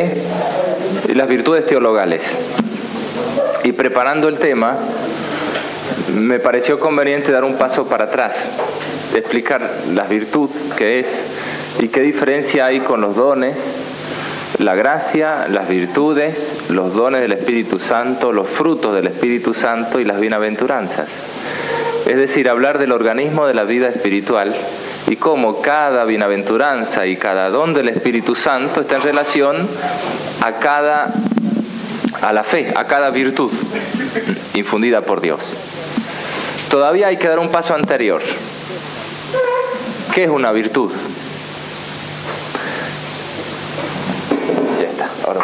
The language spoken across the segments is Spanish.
y las virtudes teologales. Y preparando el tema, me pareció conveniente dar un paso para atrás, explicar la virtud que es y qué diferencia hay con los dones, la gracia, las virtudes, los dones del Espíritu Santo, los frutos del Espíritu Santo y las bienaventuranzas. Es decir, hablar del organismo de la vida espiritual y cómo cada bienaventuranza y cada don del Espíritu Santo está en relación a la fe, a cada virtud infundida por Dios. Todavía hay que dar un paso anterior. ¿Qué es una virtud? Ya está, ahora.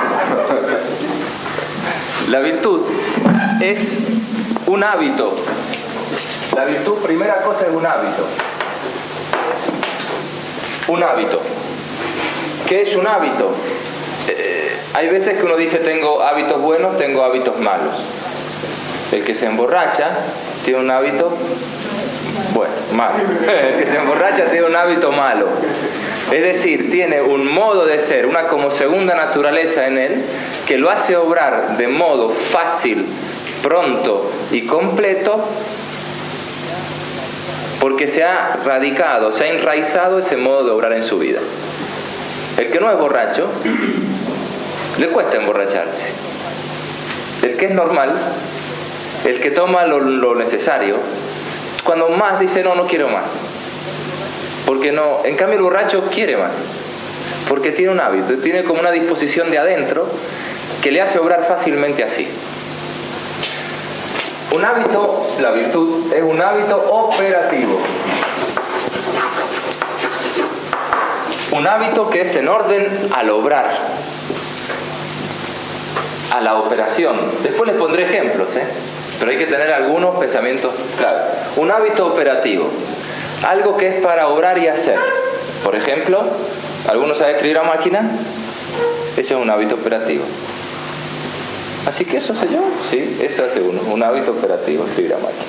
La virtud es un hábito. La virtud, primera cosa, es un hábito. Un hábito. ¿Qué es un hábito? Hay veces que uno dice tengo hábitos buenos, tengo hábitos malos. El que se emborracha tiene un hábito bueno, malo. El que se emborracha tiene un hábito malo. Es decir, tiene un modo de ser, una como segunda naturaleza en él, que lo hace obrar de modo fácil, pronto y completo, porque se ha radicado, se ha enraizado ese modo de obrar en su vida. El que no es borracho, le cuesta emborracharse. El que es normal, el que toma lo necesario, cuando más dice no quiero más. Porque no, en cambio el borracho quiere más. Porque tiene un hábito, tiene como una disposición de adentro que le hace obrar fácilmente así. Un hábito, la virtud, es un hábito operativo. Un hábito que es en orden al obrar, a la operación. Después les pondré ejemplos, pero hay que tener algunos pensamientos claros. Un hábito operativo, algo que es para obrar y hacer. Por ejemplo, ¿alguno sabe escribir a máquina? Ese es un hábito operativo. Así que eso sé yo, sí, eso hace uno, un hábito operativo, escribir a máquina.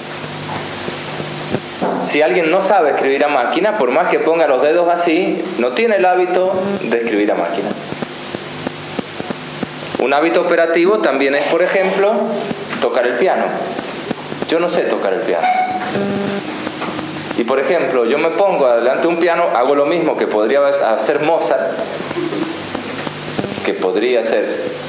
Si alguien no sabe escribir a máquina, por más que ponga los dedos así, no tiene el hábito de escribir a máquina. Un hábito operativo también es, por ejemplo, tocar el piano. Yo no sé tocar el piano. Y por ejemplo, yo me pongo delante de un piano, hago lo mismo que podría hacer Mozart, que podría hacer.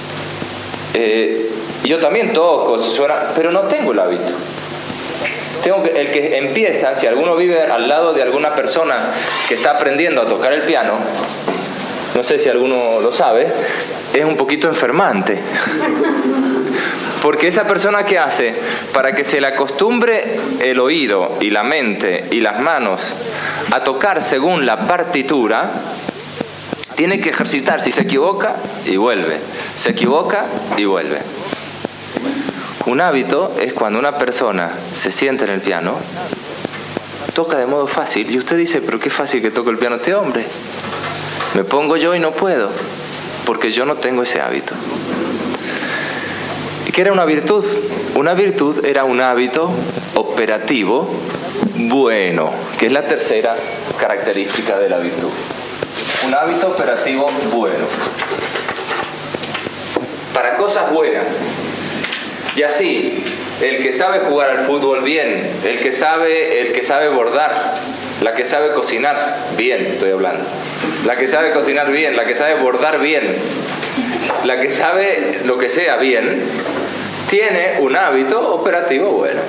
Yo también toco, suena, pero no tengo el hábito. El que empieza, si alguno vive al lado de alguna persona que está aprendiendo a tocar el piano, no sé si alguno lo sabe, es un poquito enfermante. Porque esa persona, ¿qué hace? Para que se le acostumbre el oído y la mente y las manos a tocar según la partitura, tiene que ejercitar. Si se equivoca y vuelve, se equivoca y vuelve. Un hábito es cuando una persona se sienta en el piano, toca de modo fácil, y usted dice, pero qué fácil que toca el piano este hombre. Me pongo yo y no puedo, porque yo no tengo ese hábito. ¿Y qué era una virtud? Una virtud era un hábito operativo bueno, que es la tercera característica de la virtud. Un hábito operativo bueno. Para cosas buenas. Y así, el que sabe jugar al fútbol bien, el que sabe bordar, la que sabe cocinar bien, estoy hablando. La que sabe cocinar bien, la que sabe bordar bien, la que sabe lo que sea bien, tiene un hábito operativo bueno.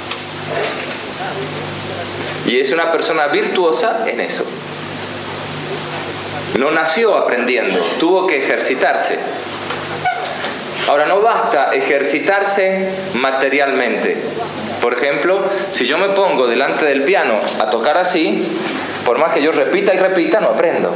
Y es una persona virtuosa en eso. No nació aprendiendo, tuvo que ejercitarse. Ahora, no basta ejercitarse materialmente. Por ejemplo, si yo me pongo delante del piano a tocar así, por más que yo repita y repita, no aprendo.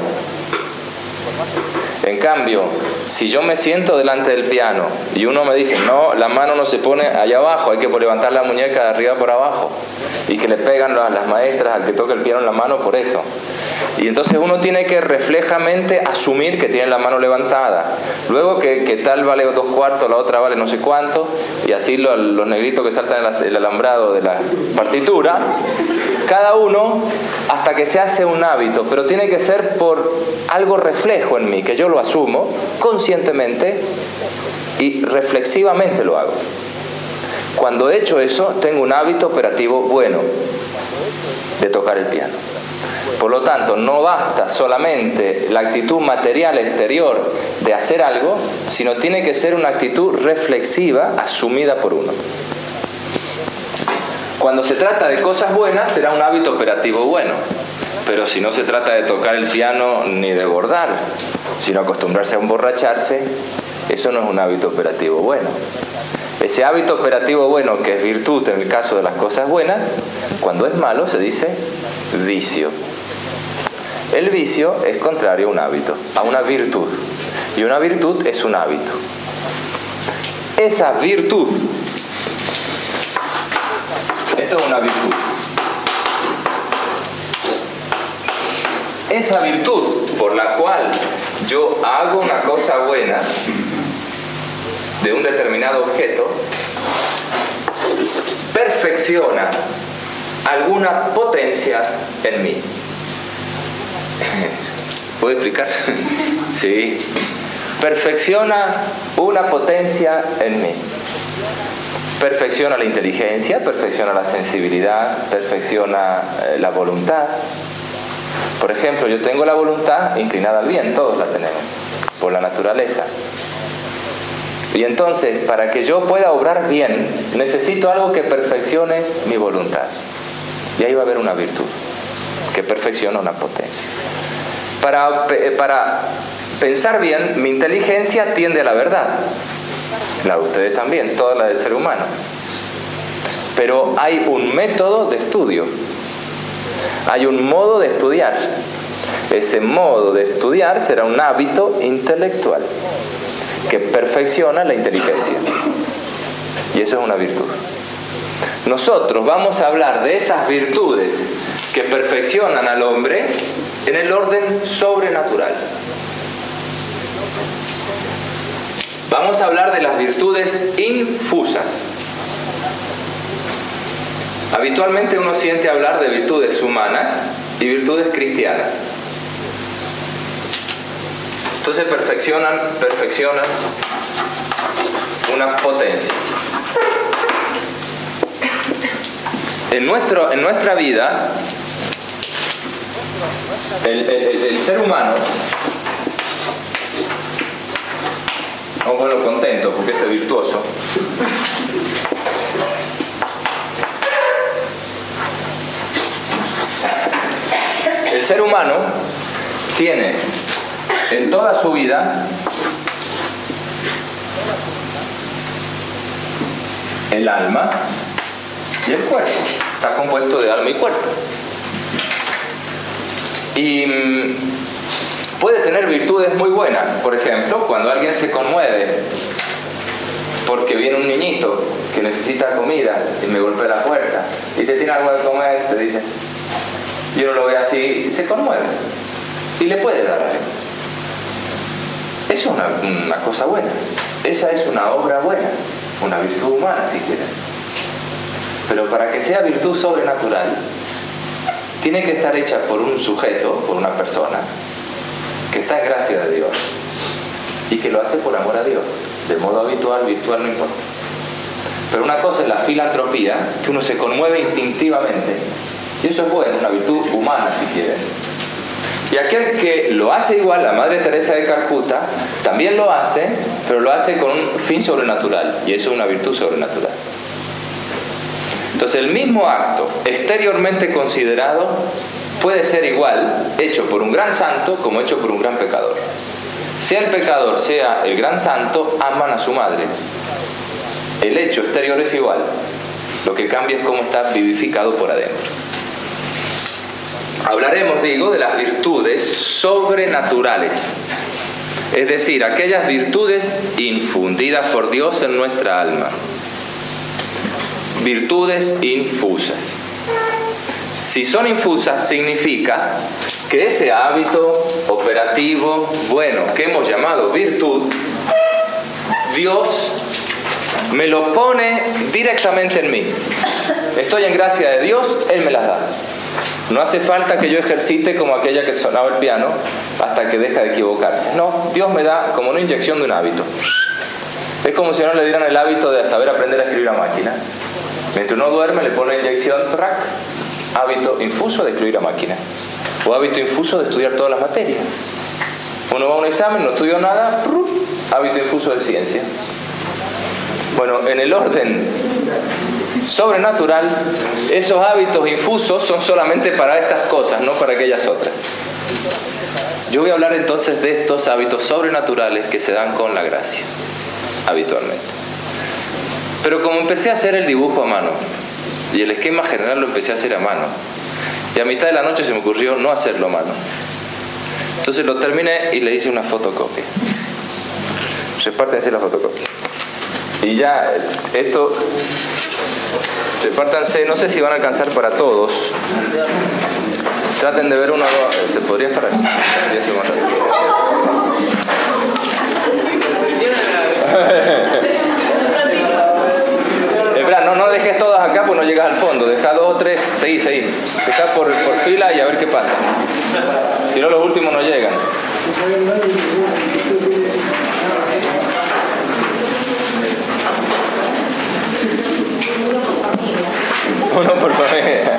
En cambio, si yo me siento delante del piano y uno me dice, no, la mano no se pone allá abajo, hay que levantar la muñeca de arriba por abajo, y que le pegan las maestras al que toca el piano en la mano por eso. Y entonces uno tiene que reflejamente asumir que tiene la mano levantada. Luego que tal vale 2/4, la otra vale no sé cuánto, y así los negritos que saltan en el alambrado de la partitura, Cada uno hasta que se hace un hábito, pero tiene que ser por algo reflejo en mí, que yo lo asumo conscientemente y reflexivamente lo hago. Cuando he hecho eso, tengo un hábito operativo bueno de tocar el piano. Por lo tanto, no basta solamente la actitud material exterior de hacer algo, sino tiene que ser una actitud reflexiva asumida por uno. Cuando se trata de cosas buenas, será un hábito operativo bueno. Pero si no se trata de tocar el piano ni de bordar, sino acostumbrarse a emborracharse, eso no es un hábito operativo bueno. Ese hábito operativo bueno, que es virtud en el caso de las cosas buenas, cuando es malo se dice vicio. El vicio es contrario a un hábito, a una virtud. Y una virtud es un hábito. Esa virtud, esto es una virtud. Esa virtud por la cual yo hago una cosa buena de un determinado objeto, perfecciona alguna potencia en mí. ¿Puedo explicar? Sí. Perfecciona una potencia en mí. Perfecciona la inteligencia, perfecciona la sensibilidad, perfecciona la voluntad. Por ejemplo, yo tengo la voluntad inclinada al bien, todos la tenemos, por la naturaleza. Y entonces, para que yo pueda obrar bien, necesito algo que perfeccione mi voluntad. Y ahí va a haber una virtud, que perfecciona una potencia. Para pensar bien, mi inteligencia tiende a la verdad. La de ustedes también, toda la del ser humano. Pero hay un método de estudio. Hay un modo de estudiar. Ese modo de estudiar será un hábito intelectual que perfecciona la inteligencia. Y eso es una virtud. Nosotros vamos a hablar de esas virtudes que perfeccionan al hombre en el orden sobrenatural. Vamos a hablar de las virtudes infusas. Habitualmente uno siente hablar de virtudes humanas y virtudes cristianas. Entonces perfeccionan una potencia. En nuestra vida, el ser humano, vamos a verlo contento porque este es virtuoso. El ser humano tiene en toda su vida el alma y el cuerpo. Está compuesto de alma y cuerpo. Y puede tener virtudes muy buenas. Por ejemplo, cuando alguien se conmueve porque viene un niñito que necesita comida y me golpea la puerta y te tiene algo de comer, te dice, y uno lo ve así, se conmueve y le puede dar algo. Eso es una cosa buena. Esa es una obra buena, una virtud humana si quieren. Pero para que sea virtud sobrenatural, tiene que estar hecha por un sujeto, por una persona, que está en gracia de Dios y que lo hace por amor a Dios, de modo habitual, virtual, no importa. Pero una cosa es la filantropía, que uno se conmueve instintivamente, y eso es bueno, una virtud humana si quieren. Y aquel que lo hace igual, la Madre Teresa de Calcuta, también lo hace, pero lo hace con un fin sobrenatural, y eso es una virtud sobrenatural. Entonces el mismo acto, exteriormente considerado, puede ser igual, hecho por un gran santo, como hecho por un gran pecador. Sea el pecador, sea el gran santo, aman a su madre. El hecho exterior es igual. Lo que cambia es cómo está vivificado por adentro. Hablaremos, digo, de las virtudes sobrenaturales. Es decir, aquellas virtudes infundidas por Dios en nuestra alma. Virtudes infusas. Si son infusas, significa que ese hábito operativo bueno que hemos llamado virtud, Dios me lo pone directamente en mí. Estoy en gracia de Dios, Él me las da. No hace falta que yo ejercite como aquella que sonaba el piano hasta que deja de equivocarse. No, Dios me da como una inyección de un hábito. Es como si a uno le dieran el hábito de saber aprender a escribir a máquina. Mientras uno duerme le pone la inyección, track, hábito infuso de escribir a máquina. O hábito infuso de estudiar todas las materias. Uno va a un examen, no estudió nada, hábito infuso de ciencia. Bueno, en el orden sobrenatural, esos hábitos infusos son solamente para estas cosas, no para aquellas otras. Yo voy a hablar entonces de estos hábitos sobrenaturales que se dan con la gracia, habitualmente. Pero como empecé a hacer el dibujo a mano, y el esquema general lo empecé a hacer a mano, y a mitad de la noche se me ocurrió no hacerlo a mano. Entonces lo terminé y le hice una fotocopia. Repártense la fotocopia. Y ya, esto, repártanse, no sé si van a alcanzar para todos. Traten de ver uno o dos. ¿Te podrías parar? Así hace más rápido. Espera, no dejes todas acá, pues no llegas al fondo. Deja 2 o 3, seguí. Deja por fila y a ver qué pasa. Si no, los últimos no llegan. Uno por familia.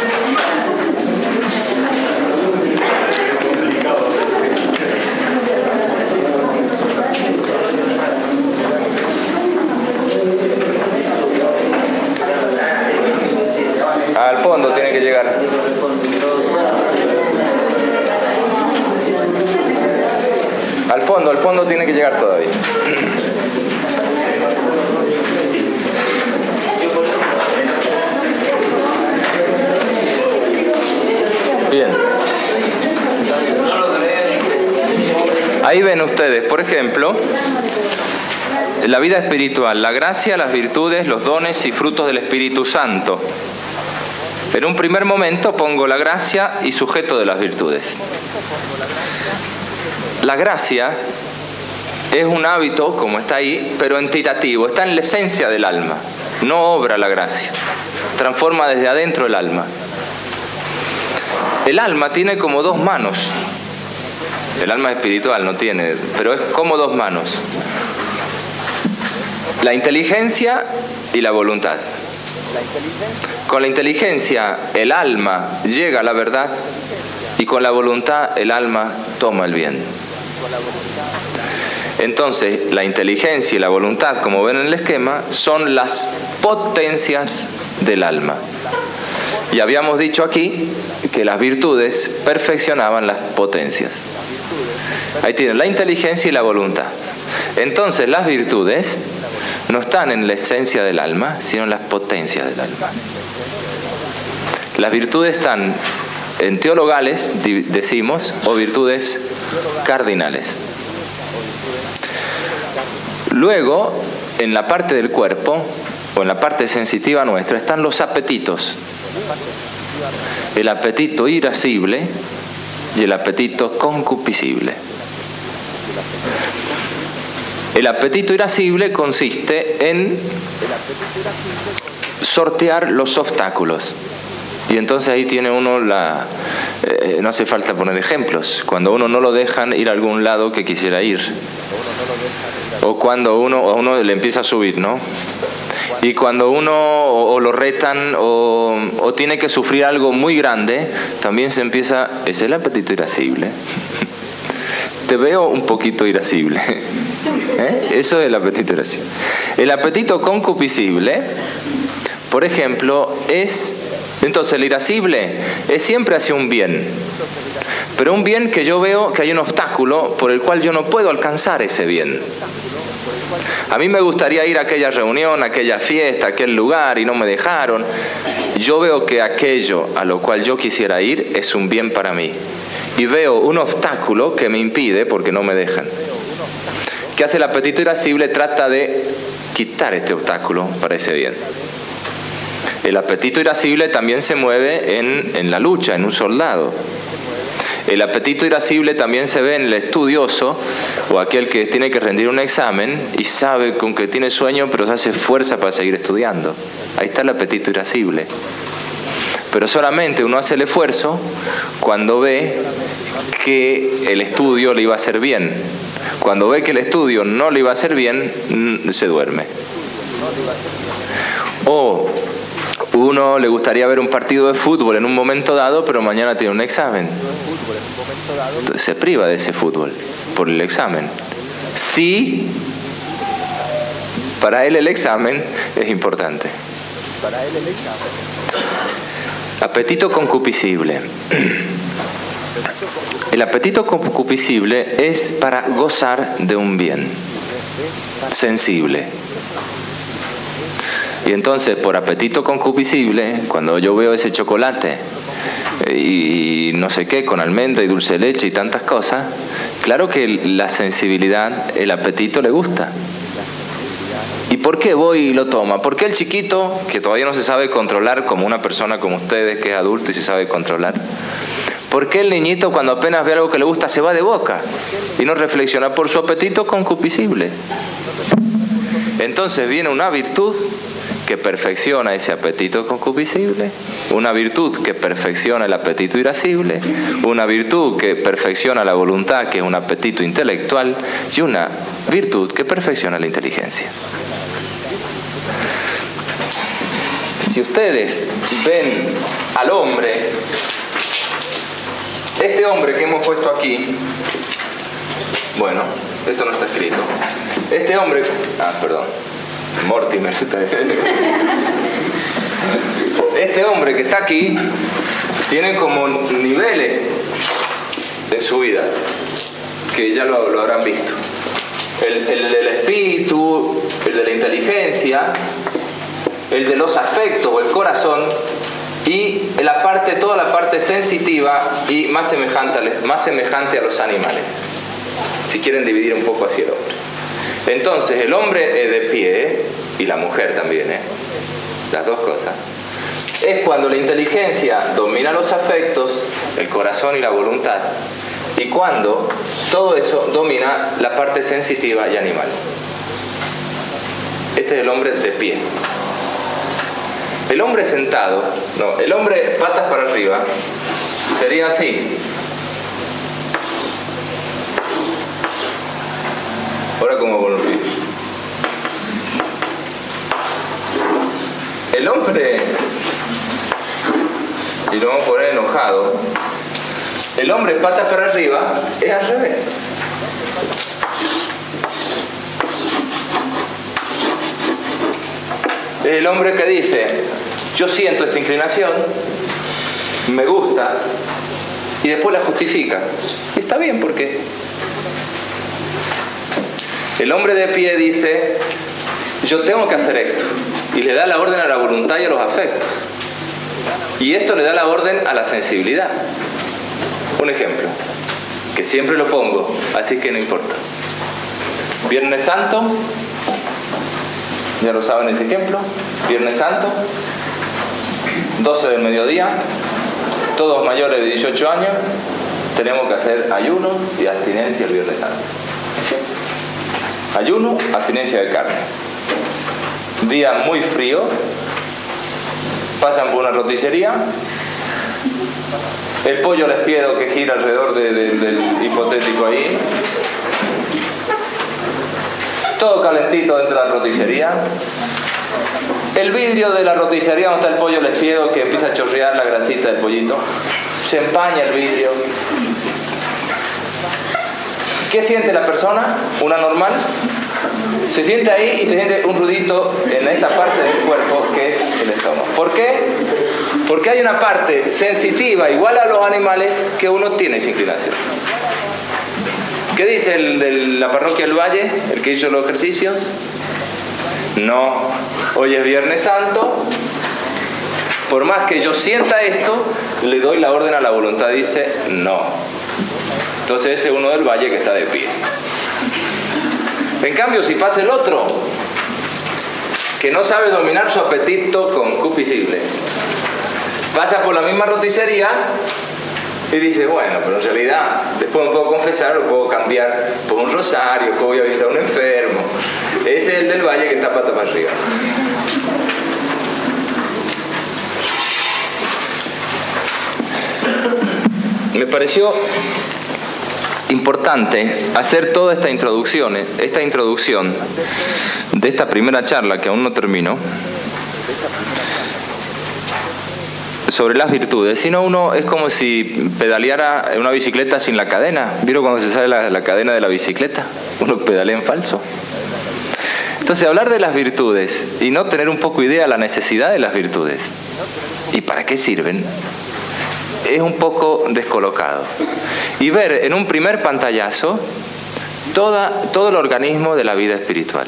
Al fondo tiene que llegar. Al fondo tiene que llegar todavía. Bien. Ahí ven ustedes, por ejemplo, la vida espiritual, la gracia, las virtudes, los dones y frutos del Espíritu Santo. En un primer momento pongo la gracia y sujeto de las virtudes. La gracia es un hábito, como está ahí, pero entitativo, está en la esencia del alma. No obra la gracia, transforma desde adentro el alma. El alma tiene como 2 manos. El alma espiritual no tiene, pero es como 2 manos. La inteligencia y la voluntad. Con la inteligencia el alma llega a la verdad y con la voluntad el alma toma el bien. Entonces, la inteligencia y la voluntad, como ven en el esquema, son las potencias del alma. Y habíamos dicho aquí que las virtudes perfeccionaban las potencias. Ahí tienen la inteligencia y la voluntad. Entonces, las virtudes no están en la esencia del alma, sino en las potencias del alma. Las virtudes están en teologales, decimos, o virtudes cardinales. Luego, en la parte del cuerpo, o en la parte sensitiva nuestra, están los apetitos. El apetito irascible y el apetito concupiscible. El apetito irascible consiste en sortear los obstáculos. Y entonces ahí tiene uno no hace falta poner ejemplos. Cuando uno no lo dejan ir a algún lado que quisiera ir. O cuando a uno le empieza a subir, ¿no? Y cuando uno o lo retan o tiene que sufrir algo muy grande, también se empieza, es el apetito irascible. Te veo un poquito irascible. Eso es el apetito irascible. El apetito concupiscible, por ejemplo, entonces el irascible es siempre hacia un bien. Pero un bien que yo veo que hay un obstáculo por el cual yo no puedo alcanzar ese bien. A mí me gustaría ir a aquella reunión, a aquella fiesta, a aquel lugar y no me dejaron. Yo veo que aquello a lo cual yo quisiera ir es un bien para mí. Y veo un obstáculo que me impide porque no me dejan. ¿Qué hace el apetito irascible? Trata de quitar este obstáculo para ese bien. El apetito irascible también se mueve en la lucha, en un soldado. El apetito irascible también se ve en el estudioso o aquel que tiene que rendir un examen y sabe con que tiene sueño pero se hace fuerza para seguir estudiando. Ahí está el apetito irascible. pero solamente uno hace el esfuerzo cuando ve que el estudio le iba a hacer bien. Cuando ve que el estudio no le iba a hacer bien, se duerme. O uno le gustaría ver un partido de fútbol en un momento dado, pero mañana tiene un examen. Entonces se priva de ese fútbol por el examen. Sí, para él el examen es importante. Apetito concupiscible. El apetito concupiscible es para gozar de un bien sensible. Y entonces, por apetito concupiscible, cuando yo veo ese chocolate y no sé qué, con almendra y dulce de leche y tantas cosas, claro que la sensibilidad, el apetito le gusta. ¿Y por qué voy y lo toma? ¿Por qué el chiquito, que todavía no se sabe controlar como una persona como ustedes, que es adulto y se sabe controlar? ¿Por qué el niñito, cuando apenas ve algo que le gusta, se va de boca y no reflexiona? Por su apetito concupiscible. Entonces viene una virtud que perfecciona ese apetito concupiscible, una virtud que perfecciona el apetito irascible, una virtud que perfecciona la voluntad, que es un apetito intelectual, y una virtud que perfecciona la inteligencia. Si ustedes ven al hombre, este hombre que hemos puesto aquí, bueno, esto no está escrito, este hombre, Mortimer, este hombre que está aquí tiene como niveles en su vida que ya lo habrán visto. El del espíritu, el de la inteligencia, el de los afectos o el corazón, y toda la parte sensitiva y más semejante a los animales, si quieren dividir un poco así el hombre. Entonces el hombre de pie, y la mujer también, las dos cosas, es cuando la inteligencia domina los afectos, el corazón y la voluntad, y cuando todo eso domina la parte sensitiva y animal. Este es el hombre de pie. El hombre sentado, el hombre patas para arriba, sería así. Ahora como volví. El hombre, y lo vamos a poner enojado, el hombre patas para arriba es al revés. Es el hombre que dice, yo siento esta inclinación, me gusta, y después la justifica. Y está bien, ¿por qué? El hombre de pie dice, yo tengo que hacer esto, y le da la orden a la voluntad y a los afectos, y esto le da la orden a la sensibilidad. Un ejemplo, que siempre lo pongo, así que no importa. Viernes Santo, ya lo saben ese ejemplo, Viernes Santo, 12 del mediodía, todos mayores de 18 años, tenemos que hacer ayuno y abstinencia el Viernes Santo. Ayuno, abstinencia de carne. Día muy frío, pasan por una roticería, el pollo les pido que gira alrededor del hipotético ahí, todo calentito dentro de la roticería, el vidrio de la roticería donde está el pollo les pido que empieza a chorrear la grasita del pollito, se empaña el vidrio. ¿Qué siente la persona? Una normal. Se siente ahí y se siente un ruidito en esta parte del cuerpo que es el estómago. ¿Por qué? Porque hay una parte sensitiva igual a los animales que uno tiene esa inclinación. ¿Qué dice el de la parroquia del Valle, el que hizo los ejercicios? No, hoy es Viernes Santo, por más que yo sienta esto, le doy la orden a la voluntad, dice no. Entonces ese es uno del Valle que está de pie. En cambio, si pasa el otro, que no sabe dominar su apetito concupiscible, pasa por la misma roticería y dice, bueno, pero en realidad después me puedo confesar, lo puedo cambiar por un rosario, puedo ir a visitar a un enfermo. Ese es el del Valle que está pata para arriba. pareció importante hacer toda esta introducción de esta primera charla, que aún no termino, sobre las virtudes. Si no, uno es como si pedaleara una bicicleta sin la cadena. ¿Vieron cuando se sale la cadena de la bicicleta? Uno pedalea en falso. Entonces, hablar de las virtudes y no tener un poco idea de la necesidad de las virtudes y para qué sirven, es un poco descolocado. Y ver en un primer pantallazo todo el organismo de la vida espiritual.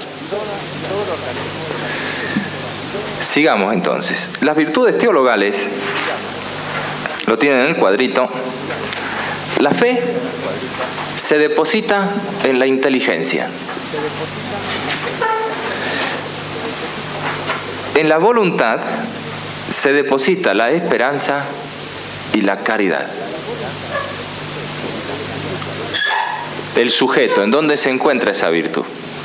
Sigamos entonces. Las virtudes teologales, lo tienen en el cuadrito. La fe se deposita en la inteligencia. En la voluntad se deposita la esperanza y la caridad. El sujeto, ¿en dónde se encuentra esa virtud?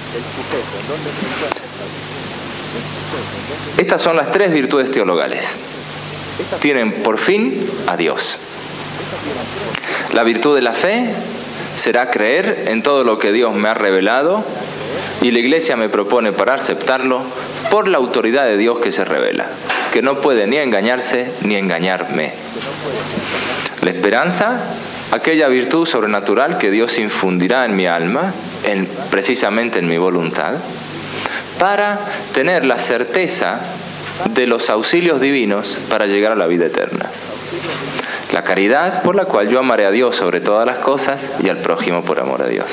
Estas son las tres virtudes teologales. Tienen por fin a Dios. La virtud de la fe será creer en todo lo que Dios me ha revelado y la Iglesia me propone para aceptarlo por la autoridad de Dios que se revela, que no puede ni engañarse ni engañarme. La esperanza, aquella virtud sobrenatural que Dios infundirá en mi alma, precisamente en mi voluntad, para tener la certeza de los auxilios divinos para llegar a la vida eterna. La caridad, por la cual yo amaré a Dios sobre todas las cosas y al prójimo por amor a Dios.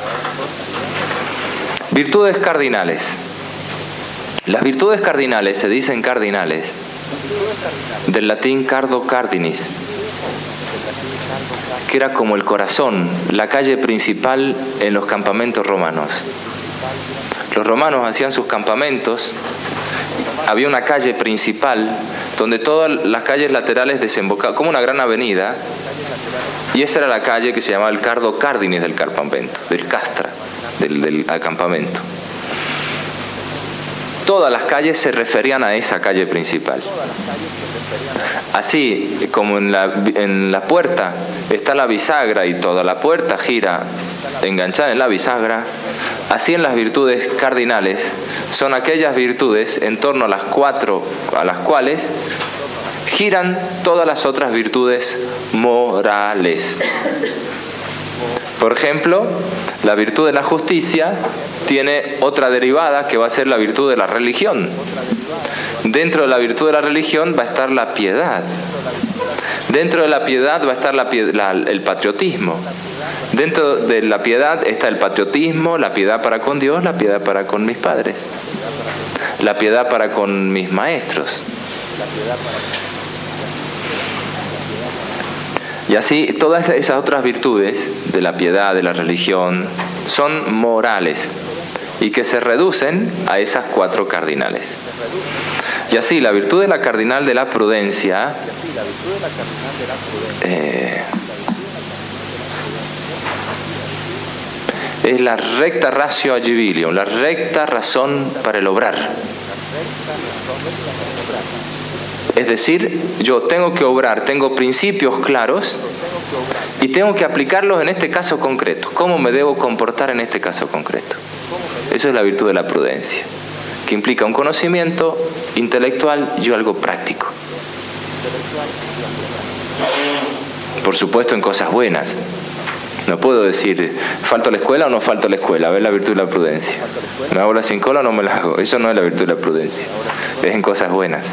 Virtudes cardinales. Las virtudes cardinales se dicen cardinales del latín cardo cardinis, que era como el corazón, la calle principal en los campamentos romanos. Los romanos hacían sus campamentos, había una calle principal donde todas las calles laterales desembocaban, como una gran avenida, y esa era la calle que se llamaba el cardo cardinis del campamento, del castra, del acampamento. Todas las calles se referían a esa calle principal. Así como en la puerta está la bisagra y toda la puerta gira enganchada en la bisagra, así en las virtudes cardinales son aquellas virtudes en torno a las cuales giran todas las otras virtudes morales. Por ejemplo, la virtud de la justicia tiene otra derivada que va a ser la virtud de la religión. Dentro de la virtud de la religión va a estar la piedad. Dentro de la piedad va a estar el patriotismo. Dentro de la piedad está el patriotismo, la piedad para con Dios, la piedad para con mis padres, la piedad para con mis maestros. Y así todas esas otras virtudes de la piedad, de la religión, son morales y que se reducen a esas cuatro cardinales. Y así la virtud de la cardinal de la prudencia es la recta ratio agibilium, la recta razón para el obrar. Es decir, yo tengo que obrar, tengo principios claros y tengo que aplicarlos en este caso concreto. ¿Cómo me debo comportar en este caso concreto? Eso es la virtud de la prudencia, que implica un conocimiento intelectual y algo práctico. Por supuesto en cosas buenas. No puedo decir, ¿falto a la escuela o no falto a la escuela? A ver la virtud de la prudencia. ¿Me hago la sin cola o no me la hago? Eso no es la virtud de la prudencia. Es en cosas buenas.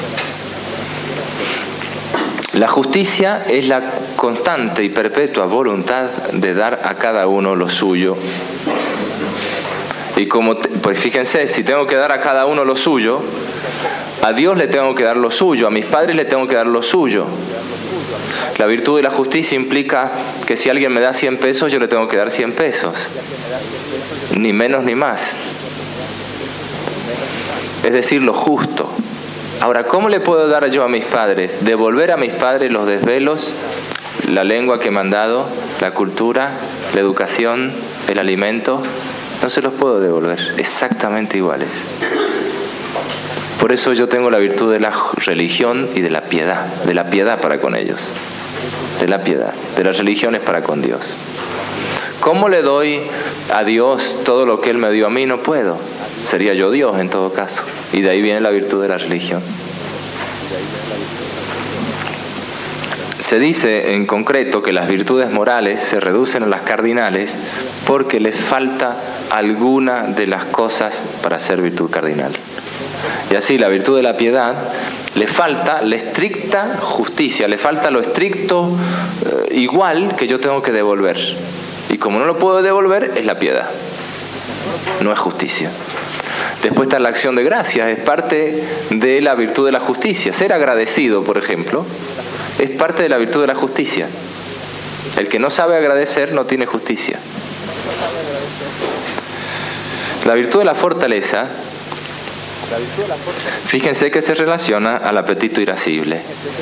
La justicia es la constante y perpetua voluntad de dar a cada uno lo suyo. Y pues fíjense, si tengo que dar a cada uno lo suyo, a Dios le tengo que dar lo suyo, a mis padres le tengo que dar lo suyo. La virtud de la justicia implica que si alguien me da 100 pesos, yo le tengo que dar 100 pesos. Ni menos ni más. Es decir, lo justo. Ahora, ¿cómo le puedo dar yo a mis padres? Devolver a mis padres los desvelos, la lengua que me han dado, la cultura, la educación, el alimento. No se los puedo devolver, exactamente iguales. Por eso yo tengo la virtud de la religión y de la piedad para con ellos. de la piedad, de las religiones para con Dios. ¿Cómo le doy a Dios todo lo que Él me dio a mí? No puedo. Sería yo Dios en todo caso. Y de ahí viene la virtud de la religión. Se dice en concreto que las virtudes morales se reducen a las cardinales porque les falta alguna de las cosas para ser virtud cardinal. Y así la virtud de la piedad le falta la estricta justicia, le falta lo estricto igual que yo tengo que devolver. Y como no lo puedo devolver, es la piedad, no es justicia. Después está la acción de gracias, es parte de la virtud de la justicia. Ser agradecido, por ejemplo, es parte de la virtud de la justicia. El que no sabe agradecer no tiene justicia. La virtud de la fortaleza, fíjense que se relaciona al apetito irascible.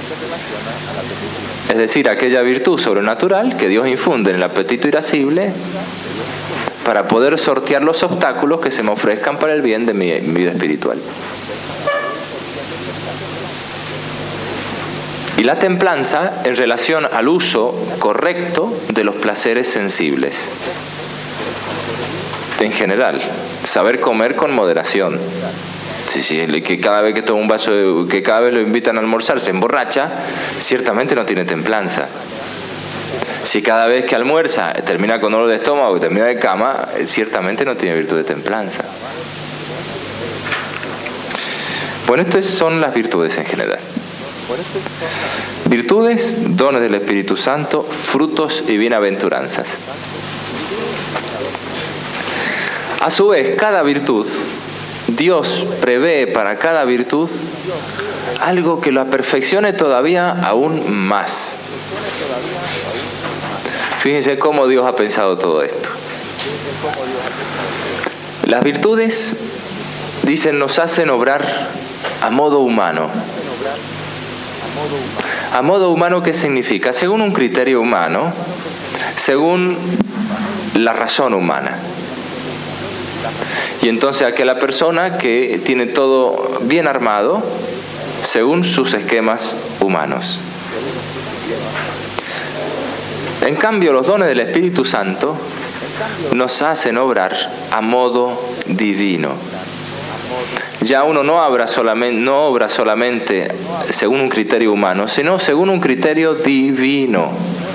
Es decir, aquella virtud sobrenatural que Dios infunde en el apetito irascible para poder sortear los obstáculos que se me ofrezcan para el bien de mi vida espiritual. Y la templanza en relación al uso correcto de los placeres sensibles. En general, saber comer con moderación. Si que cada vez que toma un vaso, que cada vez lo invitan a almorzar se emborracha, ciertamente no tiene templanza. Si cada vez que almuerza termina con dolor de estómago y termina de cama, ciertamente no tiene virtud de templanza. Bueno, estas son las virtudes en general. Virtudes, dones del Espíritu Santo, frutos y bienaventuranzas. A su vez, cada virtud, Dios prevé para cada virtud algo que la perfeccione todavía aún más. Fíjense cómo Dios ha pensado todo esto. Las virtudes, dicen, nos hacen obrar a modo humano. ¿A modo humano qué significa? Según un criterio humano, según la razón humana. Y entonces aquella persona que tiene todo bien armado según sus esquemas humanos. En cambio, los dones del Espíritu Santo nos hacen obrar a modo divino. Ya uno no obra solamente según un criterio humano, sino según un criterio divino.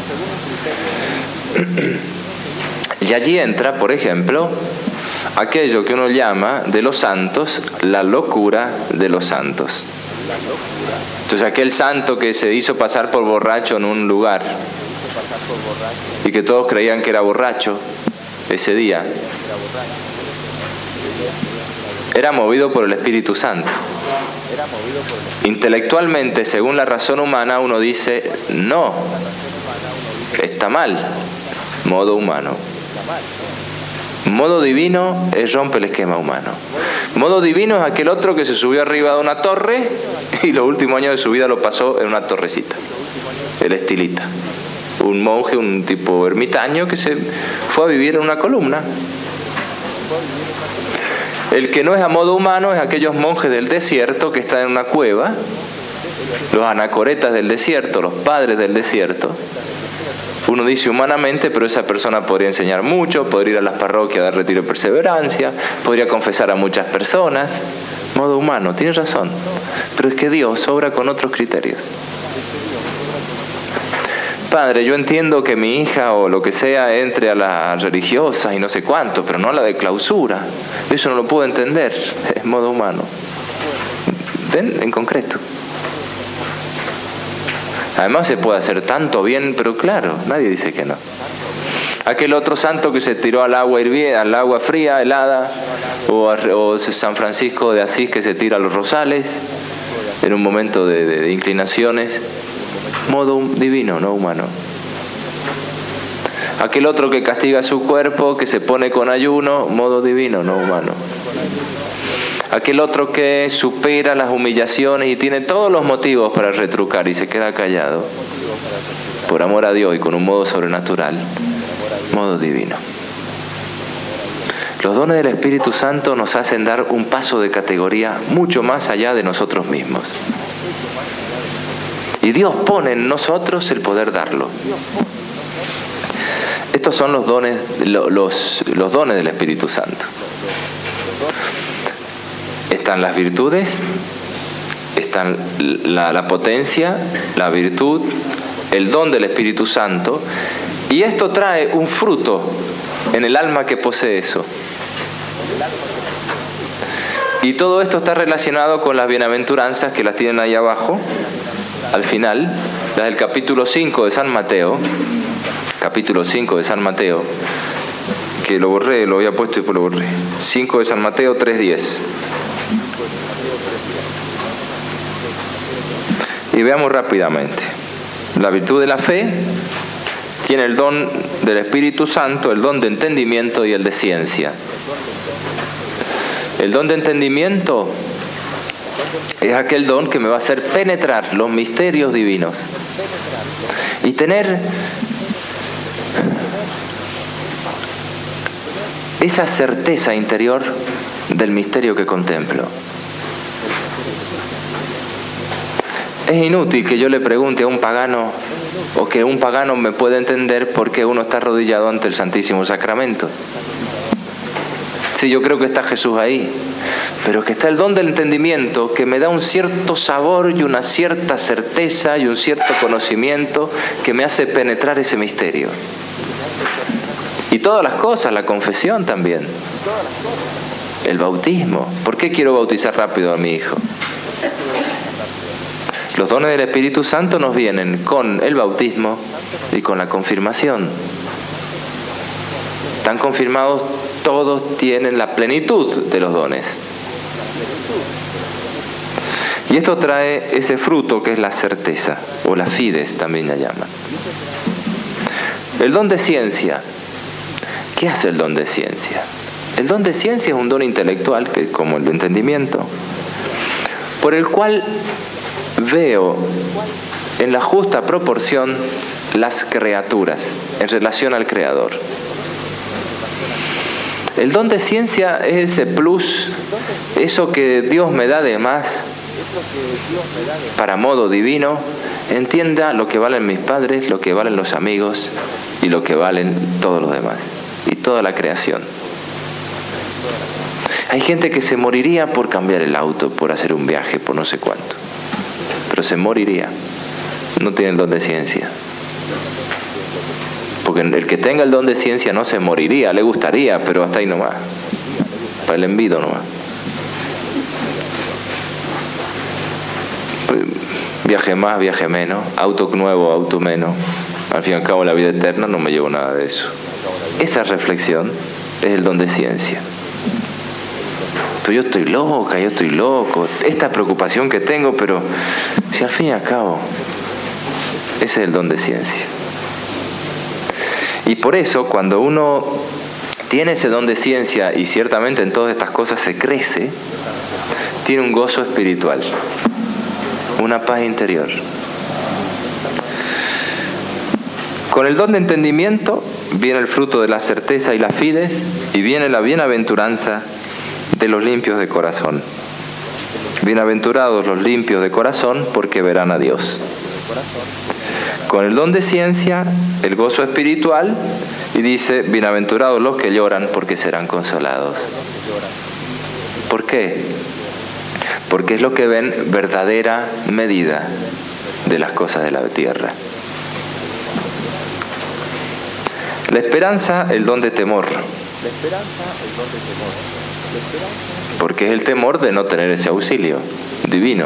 Y allí entra, por ejemplo, aquello que uno llama de los santos la locura de los santos. Entonces aquel santo que se hizo pasar por borracho en un lugar y que todos creían que era borracho ese día, era movido por el Espíritu Santo. Intelectualmente, según la razón humana, uno dice, no, está mal, modo humano. Modo divino es rompe el esquema humano. Modo divino es aquel otro que se subió arriba de una torre y los últimos años de su vida lo pasó en una torrecita. El estilita. Un monje, un tipo ermitaño que se fue a vivir en una columna. El que no es a modo humano es aquellos monjes del desierto que están en una cueva, los anacoretas del desierto, los padres del desierto. Uno dice humanamente, pero esa persona podría enseñar mucho, podría ir a las parroquias a dar retiro de perseverancia, podría confesar a muchas personas. Modo humano, tienes razón. Pero es que Dios obra con otros criterios. Padre, yo entiendo que mi hija o lo que sea entre a la religiosa y no sé cuánto, pero no a la de clausura. Eso no lo puedo entender, es modo humano. ¿Ven? En concreto. Además se puede hacer tanto bien, pero claro, nadie dice que no. Aquel otro santo que se tiró al agua al agua fría, helada, o San Francisco de Asís que se tira a los rosales en un momento de inclinaciones. Modo divino, no humano. Aquel otro que castiga su cuerpo, que se pone con ayuno, modo divino, no humano. Aquel otro que supera las humillaciones y tiene todos los motivos para retrucar y se queda callado, por amor a Dios y con un modo sobrenatural, modo divino. Los dones del Espíritu Santo nos hacen dar un paso de categoría mucho más allá de nosotros mismos. Y Dios pone en nosotros el poder darlo. Estos son los dones, los dones del Espíritu Santo. Están las virtudes, están la potencia, la virtud, el don del Espíritu Santo, y esto trae un fruto en el alma que posee eso. Y todo esto está relacionado con las bienaventuranzas que las tienen ahí abajo, al final, las del capítulo 5 de San Mateo, capítulo 5 de San Mateo, que lo borré, lo había puesto y después lo borré. 5 de San Mateo 3:10. Y veamos rápidamente. La virtud de la fe tiene el don del Espíritu Santo, el don de entendimiento y el de ciencia. El don de entendimiento es aquel don que me va a hacer penetrar los misterios divinos y tener esa certeza interior del misterio que contemplo. Es inútil que yo le pregunte a un pagano, o que un pagano me pueda entender por qué uno está arrodillado ante el Santísimo Sacramento. Sí, yo creo que está Jesús ahí, pero que está el don del entendimiento que me da un cierto sabor y una cierta certeza y un cierto conocimiento que me hace penetrar ese misterio. Y todas las cosas, la confesión también, el bautismo. ¿Por qué quiero bautizar rápido a mi hijo? Los dones del Espíritu Santo nos vienen con el bautismo y con la confirmación. Están confirmados, todos tienen la plenitud de los dones. Y esto trae ese fruto que es la certeza, o la fides también la llaman. El don de ciencia. ¿Qué hace el don de ciencia? El don de ciencia es un don intelectual, que como el de entendimiento, por el cual veo en la justa proporción las criaturas en relación al Creador. El don de ciencia es ese plus, eso que Dios me da de más para modo divino, entienda lo que valen mis padres, lo que valen los amigos y lo que valen todos los demás y toda la creación. Hay gente que se moriría por cambiar el auto, por hacer un viaje, por no sé cuánto. Pero se moriría. No tiene el don de ciencia. Porque el que tenga el don de ciencia no se moriría, le gustaría, pero hasta ahí nomás. Para el envido nomás. Viaje más, viaje menos, auto nuevo, auto menos. Al fin y al cabo la vida eterna no me llevo nada de eso. Esa reflexión es el don de ciencia. Pero yo estoy loco, esta preocupación que tengo, pero si al fin y al cabo, ese es el don de ciencia. Y por eso, cuando uno tiene ese don de ciencia, y ciertamente en todas estas cosas se crece, tiene un gozo espiritual, una paz interior. Con el don de entendimiento viene el fruto de la certeza y la fides, y viene la bienaventuranza de los limpios de corazón. Bienaventurados los limpios de corazón, porque verán a Dios. Con el don de ciencia, el gozo espiritual, y dice, bienaventurados los que lloran, porque serán consolados. ¿Por qué? Porque es lo que ven verdadera medida de las cosas de la tierra. La esperanza, el don de temor. Porque es el temor de no tener ese auxilio divino.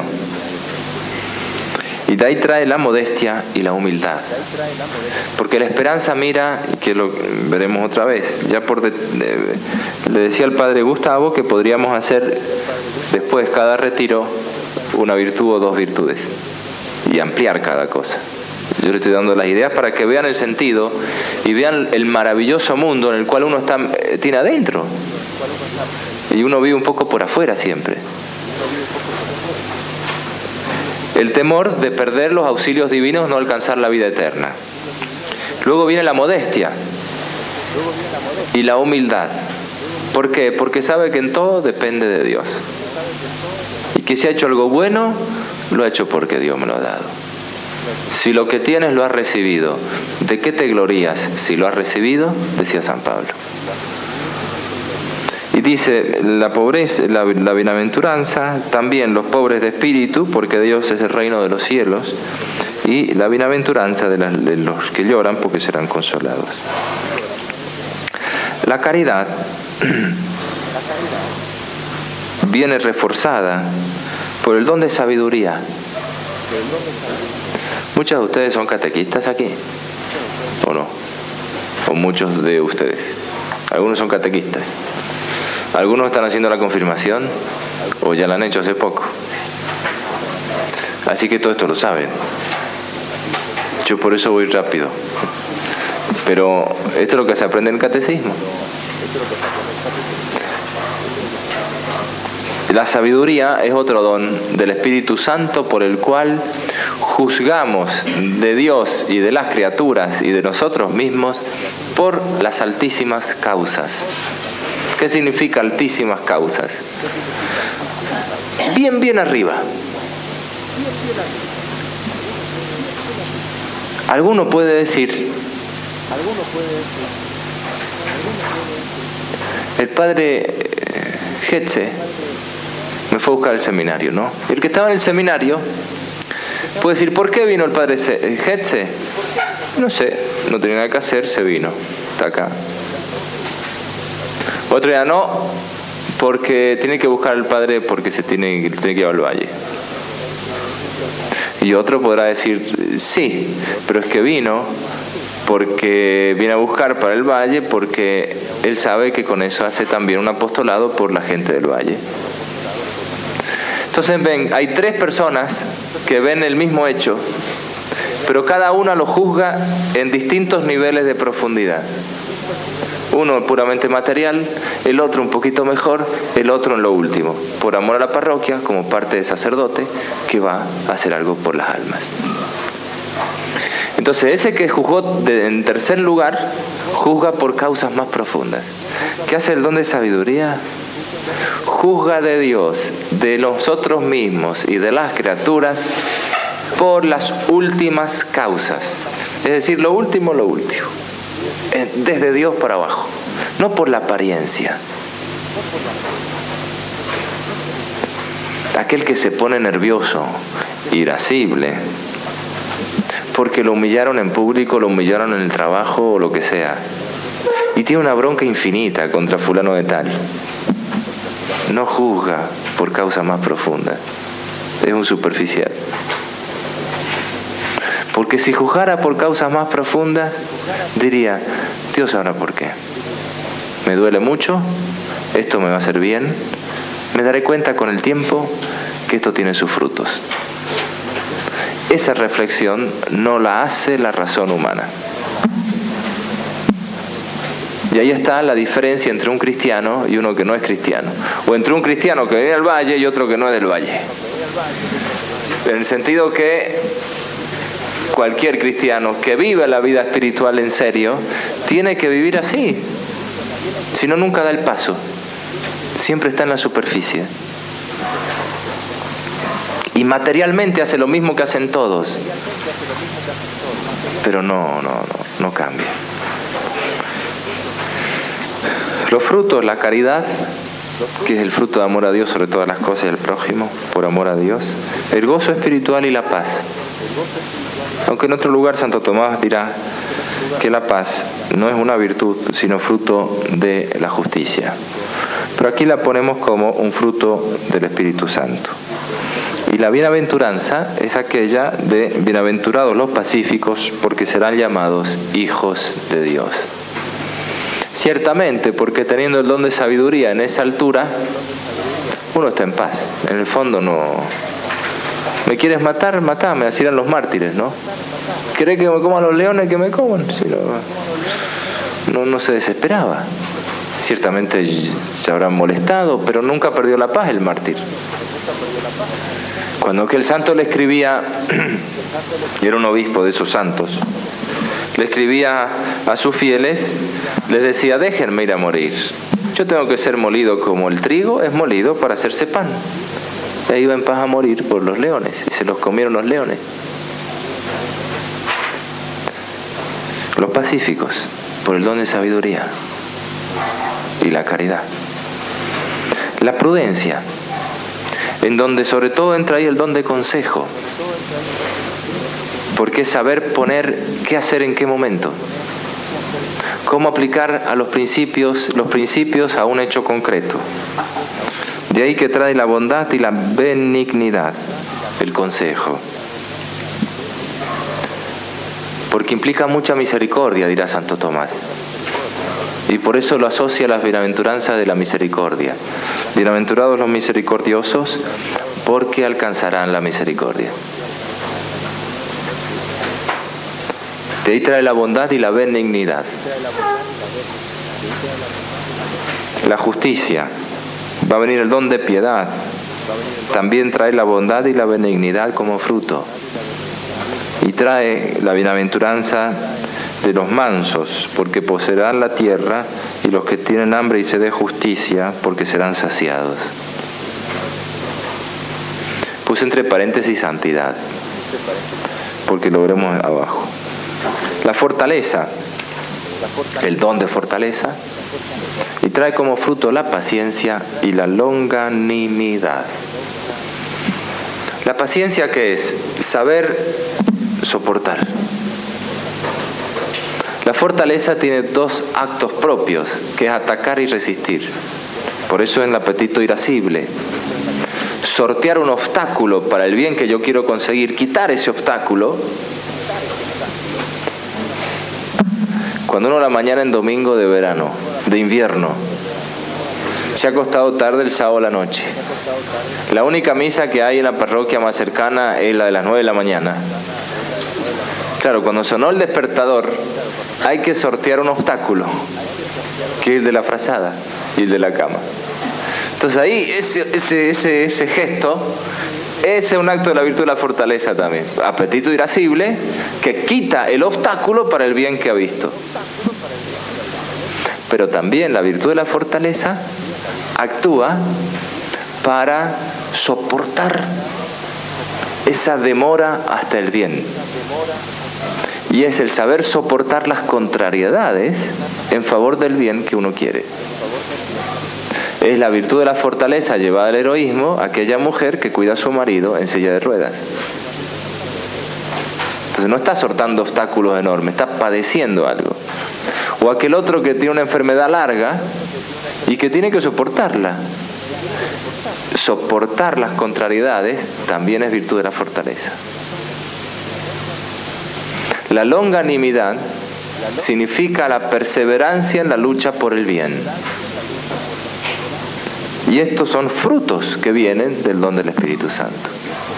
Y de ahí trae la modestia y la humildad. Porque la esperanza mira, que lo veremos otra vez, ya le decía al padre Gustavo que podríamos hacer después cada retiro una virtud o dos virtudes y ampliar cada cosa. Yo le estoy dando las ideas para que vean el sentido y vean el maravilloso mundo en el cual uno tiene adentro. Y uno vive un poco por afuera siempre. El temor de perder los auxilios divinos, no alcanzar la vida eterna. Luego viene la modestia y la humildad. ¿Por qué? Porque sabe que en todo depende de Dios. Y que si ha hecho algo bueno, lo ha hecho porque Dios me lo ha dado. Si lo que tienes lo has recibido, ¿de qué te glorías si lo has recibido? Decía San Pablo. Y dice, la pobreza, la bienaventuranza, también los pobres de espíritu, porque Dios es el reino de los cielos, y la bienaventuranza de los que lloran, porque serán consolados. La caridad viene reforzada por el don de sabiduría. Muchos de ustedes son catequistas aquí, ¿o no? O muchos de ustedes. Algunos son catequistas. Algunos están haciendo la confirmación o ya la han hecho hace poco. Así que todo esto lo saben. Yo por eso voy rápido. Pero esto es lo que se aprende en el catecismo. La sabiduría es otro don del Espíritu Santo por el cual juzgamos de Dios y de las criaturas y de nosotros mismos por las altísimas causas. ¿Qué significa altísimas causas? Bien arriba. Alguno puede decir, el padre Hetze me fue a buscar al seminario, ¿no? El que estaba en el seminario puede decir, ¿por qué vino el padre Hetze? No sé, no tenía nada que hacer, se vino, está acá. Otro día no, porque tiene que buscar al padre porque tiene que ir al valle. Y otro podrá decir, sí, pero es que vino porque viene a buscar para el valle porque él sabe que con eso hace también un apostolado por la gente del valle. Entonces ven, hay tres personas que ven el mismo hecho, pero cada una lo juzga en distintos niveles de profundidad. Uno puramente material, el otro un poquito mejor, el otro en lo último, por amor a la parroquia, como parte de sacerdote, que va a hacer algo por las almas. Entonces ese que juzgó en tercer lugar, juzga por causas más profundas. ¿Qué hace el don de sabiduría? Juzga de Dios, de nosotros mismos y de las criaturas por las últimas causas. Es decir, lo último, desde Dios para abajo, no por la apariencia. Aquel que se pone nervioso, irascible, porque lo humillaron en público, lo humillaron en el trabajo o lo que sea, y tiene una bronca infinita contra fulano de tal, no juzga por causas más profundas, es un superficial. Porque si juzgara por causas más profundas, diría, Dios sabrá por qué. Me duele mucho, esto me va a hacer bien, me daré cuenta con el tiempo que esto tiene sus frutos. Esa reflexión no la hace la razón humana. Y ahí está la diferencia entre un cristiano y uno que no es cristiano. O entre un cristiano que viene del valle y otro que no es del valle. En el sentido que cualquier cristiano que vive la vida espiritual en serio tiene que vivir así. Si no, nunca da el paso. Siempre está en la superficie. Y materialmente hace lo mismo que hacen todos. Pero no cambia. Los frutos, la caridad, que es el fruto de amor a Dios sobre todas las cosas y al prójimo, por amor a Dios. El gozo espiritual y la paz. Aunque en otro lugar Santo Tomás dirá que la paz no es una virtud, sino fruto de la justicia. Pero aquí la ponemos como un fruto del Espíritu Santo. Y la bienaventuranza es aquella de bienaventurados los pacíficos, porque serán llamados hijos de Dios. Ciertamente, porque teniendo el don de sabiduría en esa altura, uno está en paz. En el fondo no... ¿Me quieres matar? Matame, así eran los mártires, ¿no? ¿Querés que me coman los leones? Que me coman. Si no se desesperaba. Ciertamente se habrán molestado, pero nunca perdió la paz el mártir. Cuando aquel santo le escribía, y era un obispo de esos santos, le escribía a sus fieles, les decía, déjenme ir a morir. Yo tengo que ser molido como el trigo es molido para hacerse pan. E iba en paz a morir por los leones, y se los comieron los leones. Los pacíficos, por el don de sabiduría y la caridad. La prudencia, en donde sobre todo entra ahí el don de consejo, porque es saber poner qué hacer en qué momento, cómo aplicar a los principios a un hecho concreto. De ahí que trae la bondad y la benignidad, el consejo. Porque implica mucha misericordia, dirá Santo Tomás. Y por eso lo asocia a las bienaventuranzas de la misericordia. Bienaventurados los misericordiosos, porque alcanzarán la misericordia. De ahí trae la bondad y la benignidad. La justicia. Va a venir el don de piedad. También trae la bondad y la benignidad como fruto. Y trae la bienaventuranza de los mansos, porque poseerán la tierra, y los que tienen hambre y sed de justicia, porque serán saciados. Puse entre paréntesis santidad, porque lo veremos abajo. La fortaleza, el don de fortaleza, y trae como fruto la paciencia y la longanimidad. La paciencia, ¿qué es? Saber soportar. La fortaleza tiene dos actos propios, que es atacar y resistir. Por eso es el apetito irascible. Sortear un obstáculo para el bien que yo quiero conseguir, quitar ese obstáculo. Cuando uno a la mañana en domingo de verano, de invierno, se ha acostado tarde el sábado a la noche. La única misa que hay en la parroquia más cercana es la de las 9 de la mañana. Claro, cuando sonó el despertador, hay que sortear un obstáculo, que es el de la frazada y el de la cama. Entonces ahí, ese gesto, ese es un acto de la virtud de la fortaleza también. Apetito irascible, que quita el obstáculo para el bien que ha visto. Pero también la virtud de la fortaleza actúa para soportar esa demora hasta el bien. Y es el saber soportar las contrariedades en favor del bien que uno quiere. Es la virtud de la fortaleza llevada al heroísmo aquella mujer que cuida a su marido en silla de ruedas. Entonces no está sortando obstáculos enormes, está padeciendo algo. O aquel otro que tiene una enfermedad larga y que tiene que soportarla. Soportar las contrariedades también es virtud de la fortaleza. La longanimidad significa la perseverancia en la lucha por el bien. Y estos son frutos que vienen del don del Espíritu Santo.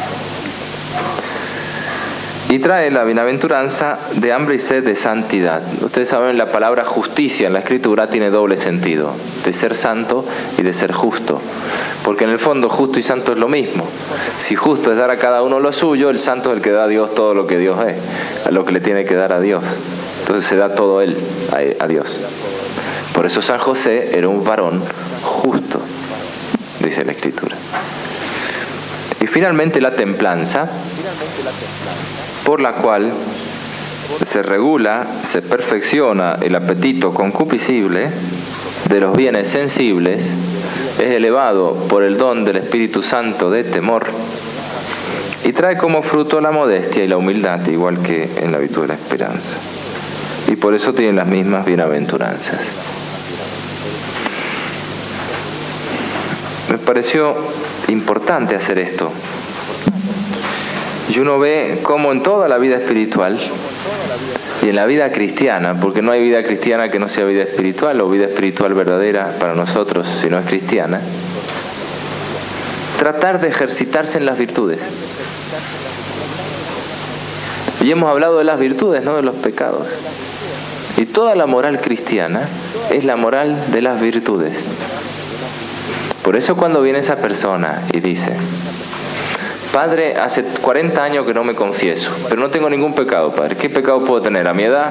Y trae la bienaventuranza de hambre y sed de santidad. Ustedes saben, la palabra justicia en la Escritura tiene doble sentido, de ser santo y de ser justo. Porque en el fondo justo y santo es lo mismo. Si justo es dar a cada uno lo suyo, el santo es el que da a Dios todo lo que Dios es, a lo que le tiene que dar a Dios. Entonces se da todo él a Dios. Por eso San José era un varón justo, dice la Escritura. Y finalmente la templanza, por la cual se regula, se perfecciona el apetito concupiscible de los bienes sensibles, es elevado por el don del Espíritu Santo de temor y trae como fruto la modestia y la humildad, igual que en la virtud de la esperanza. Y por eso tienen las mismas bienaventuranzas. Me pareció importante hacer esto. Y uno ve cómo en toda la vida espiritual y en la vida cristiana, porque no hay vida cristiana que no sea vida espiritual, o vida espiritual verdadera para nosotros si no es cristiana, tratar de ejercitarse en las virtudes. Y hemos hablado de las virtudes, no de los pecados. Y toda la moral cristiana es la moral de las virtudes. Por eso cuando viene esa persona y dice: Padre, hace 40 años que no me confieso, pero no tengo ningún pecado, Padre. ¿Qué pecado puedo tener a mi edad?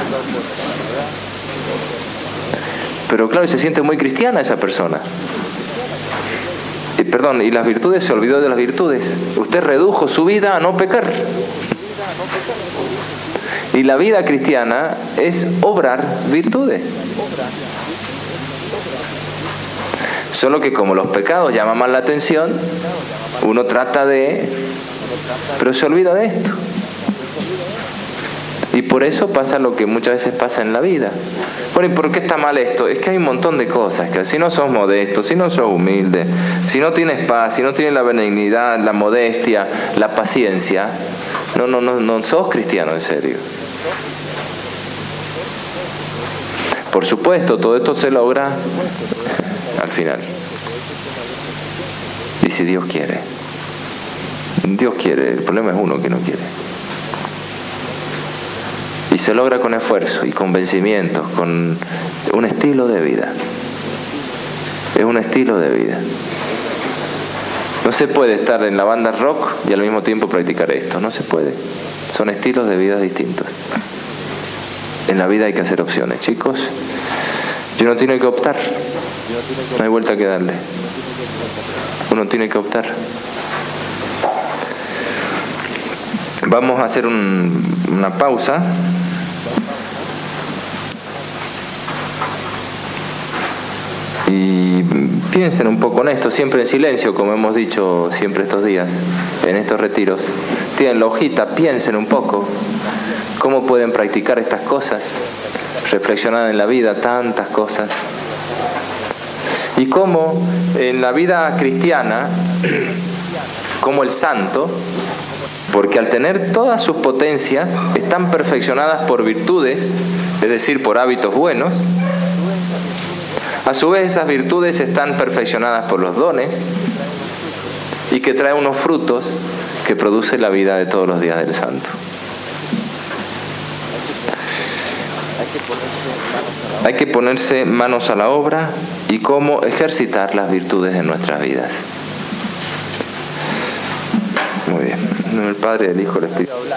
Pero claro, se siente muy cristiana esa persona. Y las virtudes, se olvidó de las virtudes. Usted redujo su vida a no pecar. Y la vida cristiana es obrar virtudes. Solo que como los pecados llaman más la atención, uno trata de... pero se olvida de esto. Y por eso pasa lo que muchas veces pasa en la vida. Bueno, ¿y por qué está mal esto? Es que hay un montón de cosas, que si no sos modesto, si no sos humilde, si no tienes paz, si no tienes la benignidad, la modestia, la paciencia, no sos cristiano en serio. Por supuesto, todo esto se logra al final. Y si Dios quiere. Dios quiere, el problema es uno que no quiere. Y se logra con esfuerzo y convencimientos, con un estilo de vida. Es un estilo de vida. No se puede estar en la banda rock y al mismo tiempo practicar esto. No se puede. Son estilos de vida distintos. En la vida hay que hacer opciones, chicos. Y uno tiene que optar. No hay vuelta que darle. Uno tiene que optar. Vamos a hacer una pausa. Y piensen un poco en esto, siempre en silencio, como hemos dicho siempre estos días, en estos retiros. Tienen la hojita, piensen un poco cómo pueden practicar estas cosas, reflexionar en la vida tantas cosas. Y cómo en la vida cristiana, como el santo, porque al tener todas sus potencias, están perfeccionadas por virtudes, es decir, por hábitos buenos. A su vez, esas virtudes están perfeccionadas por los dones y que traen unos frutos que produce la vida de todos los días del santo. Hay que ponerse manos a la obra y cómo ejercitar las virtudes en nuestras vidas. Muy bien. En el Padre, el Hijo, el Espíritu.